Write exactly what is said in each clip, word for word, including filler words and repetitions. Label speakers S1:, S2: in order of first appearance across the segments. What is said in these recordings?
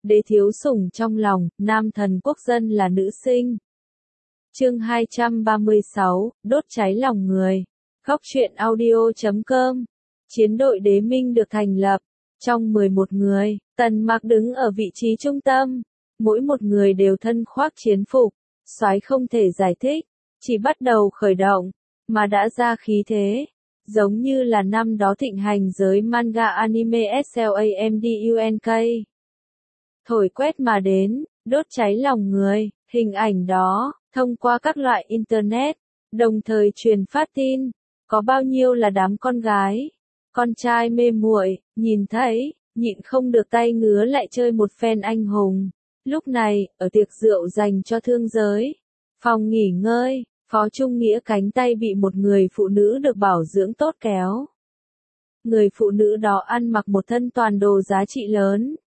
S1: đế thiếu sủng trong lòng, nam thần quốc dân là nữ sinh. Chương hai trăm ba mươi sáu, đốt cháy lòng người. Góc truyện audio chấm com. Chiến đội đế minh được thành lập. Trong mười một người, Tần Mặc đứng ở vị trí trung tâm. Mỗi một người đều thân khoác chiến phục. Soái không thể giải thích, chỉ bắt đầu khởi động, mà đã ra khí thế. Giống như là năm đó thịnh hành giới manga anime SLAMDUNK. Thổi quét mà đến, đốt cháy lòng người, hình ảnh đó, thông qua các loại internet, đồng thời truyền phát tin, có bao nhiêu là đám con gái, con trai mê muội, nhìn thấy, nhịn không được tay ngứa lại chơi một phen anh hùng. Lúc này, ở tiệc rượu dành cho thương giới, phòng nghỉ ngơi, Phó Trung Nghĩa cánh tay bị một người phụ nữ được bảo dưỡng tốt kéo. Người phụ nữ đó ăn mặc một thân toàn đồ giá trị lớn.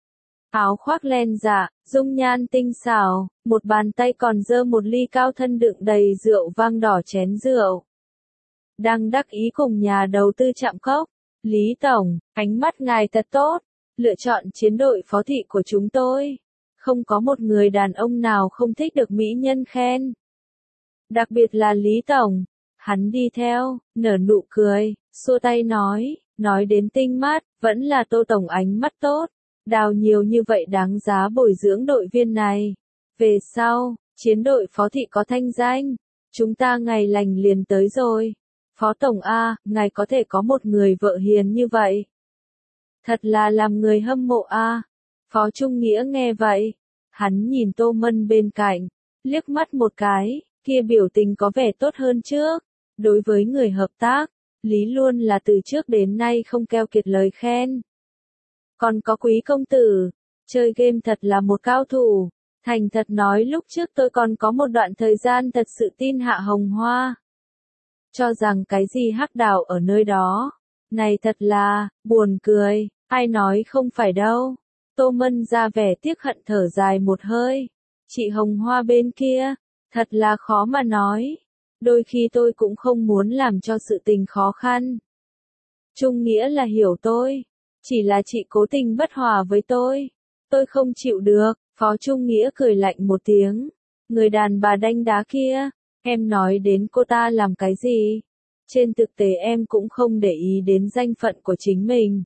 S1: Áo khoác len dạ, dung nhan tinh xảo, một bàn tay còn giơ một ly cao thân đựng đầy rượu vang đỏ chén rượu. Đang đắc ý cùng nhà đầu tư chạm cốc. Lý Tổng, ánh mắt ngài thật tốt, lựa chọn chiến đội phó thị của chúng tôi. Không có một người đàn ông nào không thích được mỹ nhân khen. Đặc biệt là Lý Tổng. Hắn đi theo, nở nụ cười, xua tay nói, nói đến tinh mắt, vẫn là Tô Tổng ánh mắt tốt. Đào nhiều như vậy đáng giá bồi dưỡng đội viên này. Về sau, chiến đội phó thị có thanh danh. Chúng ta ngày lành liền tới rồi. Phó Tổng A, ngài có thể có một người vợ hiền như vậy. Thật là làm người hâm mộ A. Phó Trung Nghĩa nghe vậy. Hắn nhìn Tô Mân bên cạnh, liếc mắt một cái, kia biểu tình có vẻ tốt hơn trước. Đối với người hợp tác, Lý luôn là từ trước đến nay không keo kiệt lời khen. Còn có Quý công tử, chơi game thật là một cao thủ. Thành thật nói lúc trước tôi còn có một đoạn thời gian thật sự tin Hạ Hồng Hoa. Cho rằng cái gì hắc đào ở nơi đó. Này thật là, buồn cười, ai nói không phải đâu. Tô Mân ra vẻ tiếc hận thở dài một hơi. Chị Hồng Hoa bên kia, thật là khó mà nói. Đôi khi tôi cũng không muốn làm cho sự tình khó khăn. Trung Nghĩa là hiểu tôi. Chỉ là chị cố tình bất hòa với tôi. Tôi không chịu được. Phó Trung Nghĩa cười lạnh một tiếng. Người đàn bà đanh đá kia. Em nói đến cô ta làm cái gì? Trên thực tế em cũng không để ý đến danh phận của chính mình.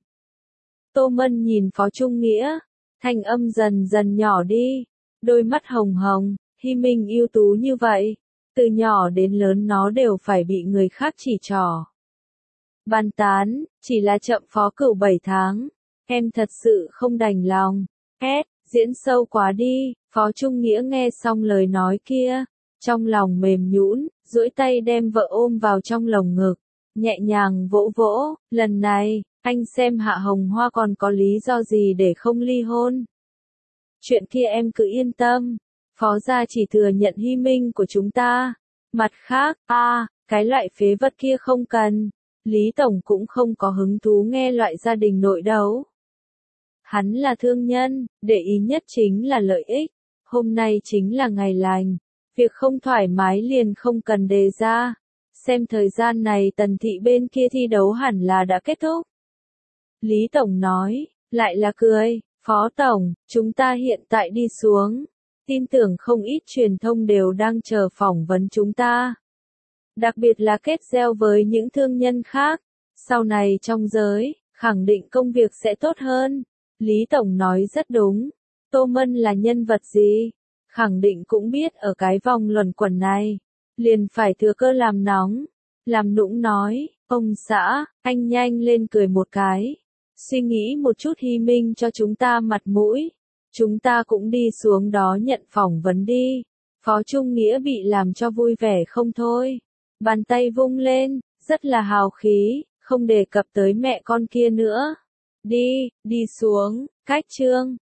S1: Tô Mân nhìn Phó Trung Nghĩa. Thanh âm dần dần nhỏ đi. Đôi mắt hồng hồng. Hy Minh ưu tú như vậy. Từ nhỏ đến lớn nó đều phải bị người khác chỉ trỏ. Bàn tán, chỉ là chậm Phó Cửu bảy tháng. Em thật sự không đành lòng. Hét, diễn sâu quá đi. Phó Trung Nghĩa nghe xong lời nói kia. Trong lòng mềm nhũn, duỗi tay đem vợ ôm vào trong lồng ngực. Nhẹ nhàng vỗ vỗ, lần này, anh xem Hạ Hồng Hoa còn có lý do gì để không ly hôn. Chuyện kia em cứ yên tâm. Phó gia chỉ thừa nhận hy minh của chúng ta. Mặt khác, a à, cái loại phế vật kia không cần. Lý Tổng cũng không có hứng thú nghe loại gia đình nội đấu. Hắn là thương nhân, để ý nhất chính là lợi ích. Hôm nay chính là ngày lành. Việc không thoải mái liền không cần đề ra. Xem thời gian này Tần thị bên kia thi đấu hẳn là đã kết thúc. Lý Tổng nói, lại là cười. Phó Tổng, chúng ta hiện tại đi xuống. Tin tưởng không ít truyền thông đều đang chờ phỏng vấn chúng ta. Đặc biệt là kết giao với những thương nhân khác. Sau này trong giới, khẳng định công việc sẽ tốt hơn. Lý Tổng nói rất đúng. Tô Mân là nhân vật gì? Khẳng định cũng biết ở cái vòng luẩn quẩn này. Liền phải thừa cơ làm nóng. Làm nũng nói, ông xã, anh nhanh lên cười một cái. Suy nghĩ một chút hy minh cho chúng ta mặt mũi. Chúng ta cũng đi xuống đó nhận phỏng vấn đi. Phó Trung Nghĩa bị làm cho vui vẻ không thôi. Bàn tay vung lên, rất là hào khí, không đề cập tới mẹ con kia nữa. Đi, đi xuống, cách chương.